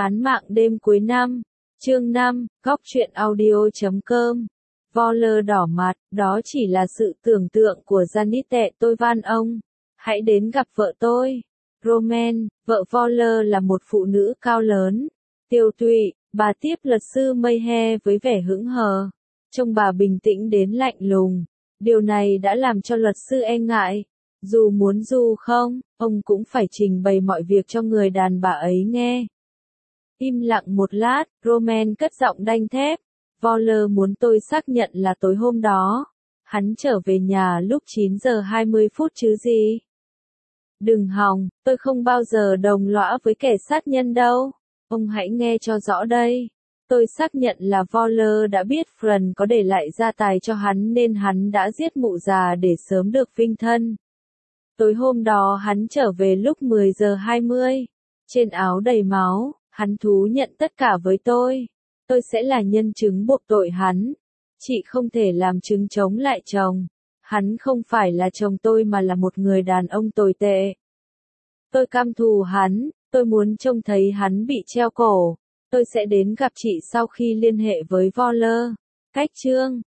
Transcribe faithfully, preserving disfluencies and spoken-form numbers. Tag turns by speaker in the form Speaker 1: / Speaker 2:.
Speaker 1: Án mạng đêm cuối năm, chương năm, góc truyện audio chấm com. Voller đỏ mặt, đó chỉ là sự tưởng tượng của Janet tệ tôi van ông. Hãy đến gặp vợ tôi. Roman, vợ Voller là một phụ nữ cao lớn, tiêu tụy, bà tiếp luật sư Mayhe với vẻ hững hờ. Trông bà bình tĩnh đến lạnh lùng. Điều này đã làm cho luật sư e ngại. Dù muốn dù không, ông cũng phải trình bày mọi việc cho người đàn bà ấy nghe. Im lặng một lát, Roman cất giọng đanh thép. Voller muốn tôi xác nhận là tối hôm đó, hắn trở về nhà lúc chín giờ hai mươi phút chứ gì. Đừng hòng, tôi không bao giờ đồng lõa với kẻ sát nhân đâu. Ông hãy nghe cho rõ đây. Tôi xác nhận là Voller đã biết Fran có để lại gia tài cho hắn nên hắn đã giết mụ già để sớm được vinh thân. Tối hôm đó hắn trở về lúc mười giờ hai mươi. Trên áo đầy máu, hắn thú nhận tất cả với tôi. Tôi sẽ là nhân chứng buộc tội hắn. Chị không thể làm chứng chống lại chồng. Hắn không phải là chồng tôi mà là một người đàn ông tồi tệ. Tôi căm thù hắn, tôi muốn trông thấy hắn bị treo cổ. Tôi sẽ đến gặp chị sau khi liên hệ với Voller. Cách chương